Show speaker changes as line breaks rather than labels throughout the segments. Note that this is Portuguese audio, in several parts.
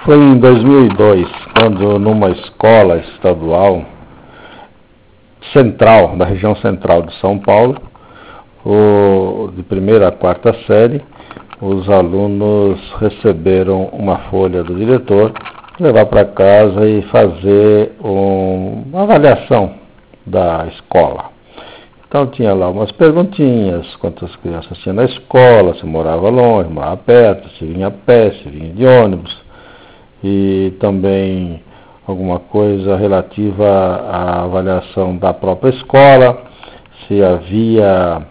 Foi em 2002, quando numa escola estadual central, da região central de São Paulo, de primeira a quarta série, os alunos receberam uma folha do diretor, levar para casa e fazer uma avaliação da escola. Então tinha lá umas perguntinhas, quantas crianças tinha na escola, se morava longe, morava perto, se vinha a pé, se vinha de ônibus, e também alguma coisa relativa à avaliação da própria escola, se havia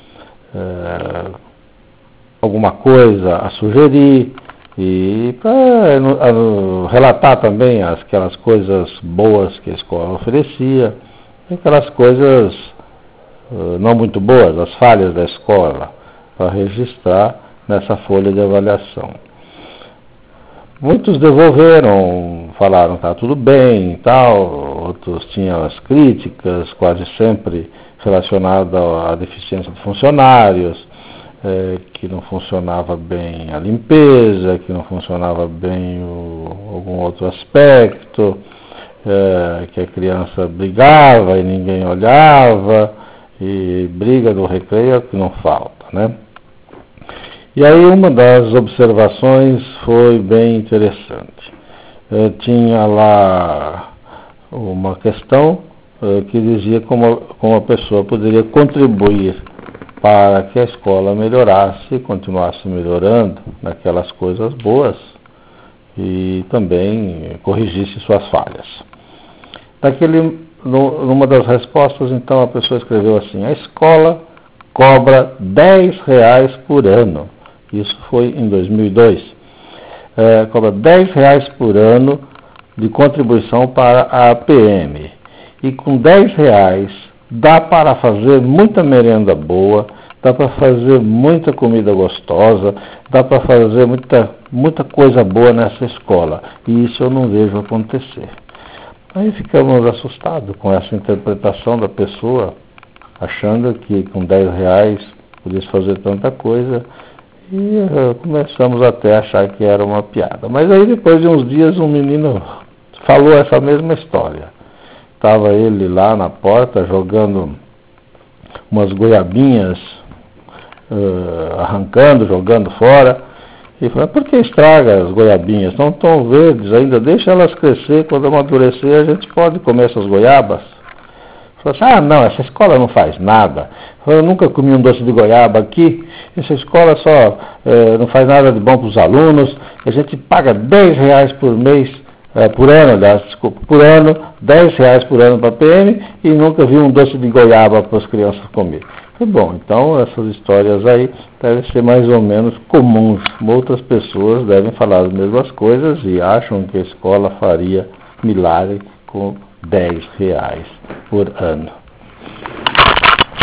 alguma coisa a sugerir, e para relatar também aquelas coisas boas que a escola oferecia, e aquelas coisas não muito boas, as falhas da escola, para registrar nessa folha de avaliação. Muitos devolveram, falaram que está tudo bem e tal, outros tinham as críticas, quase sempre relacionadas à deficiência de funcionários, que não funcionava bem a limpeza, que não funcionava bem algum outro aspecto, que a criança brigava e ninguém olhava, e briga no recreio é o que não falta, né? E aí uma das observações foi bem interessante. Tinha lá uma questão que dizia como a pessoa poderia contribuir para que a escola melhorasse e continuasse melhorando naquelas coisas boas e também corrigisse suas falhas. Numa das respostas, então, a pessoa escreveu assim: a escola cobra R$10 por ano. Isso foi em 2002. Cobra R$10 por ano de contribuição para a APM. E com R$10 dá para fazer muita merenda boa, dá para fazer muita comida gostosa, dá para fazer muita coisa boa nessa escola. E isso eu não vejo acontecer. Aí ficamos assustados com essa interpretação da pessoa, achando que com R$10 podia fazer tanta coisa, e começamos até a achar que era uma piada. Mas aí depois de uns dias um menino falou essa mesma história. Estava ele lá na porta jogando umas goiabinhas, arrancando, jogando fora, e falou: por que estraga as goiabinhas? Não estão verdes ainda, deixa elas crescer, quando amadurecer a gente pode comer essas goiabas. Falou assim: não, essa escola não faz nada. Eu nunca comi um doce de goiaba aqui, essa escola só não faz nada de bom para os alunos, a gente paga R$10 por mês, por ano, R$10 por ano para a PM e nunca vi um doce de goiaba para as crianças comer. Bom, então essas histórias aí devem ser mais ou menos comuns. Outras pessoas devem falar as mesmas coisas e acham que a escola faria milagre com R$10 por ano.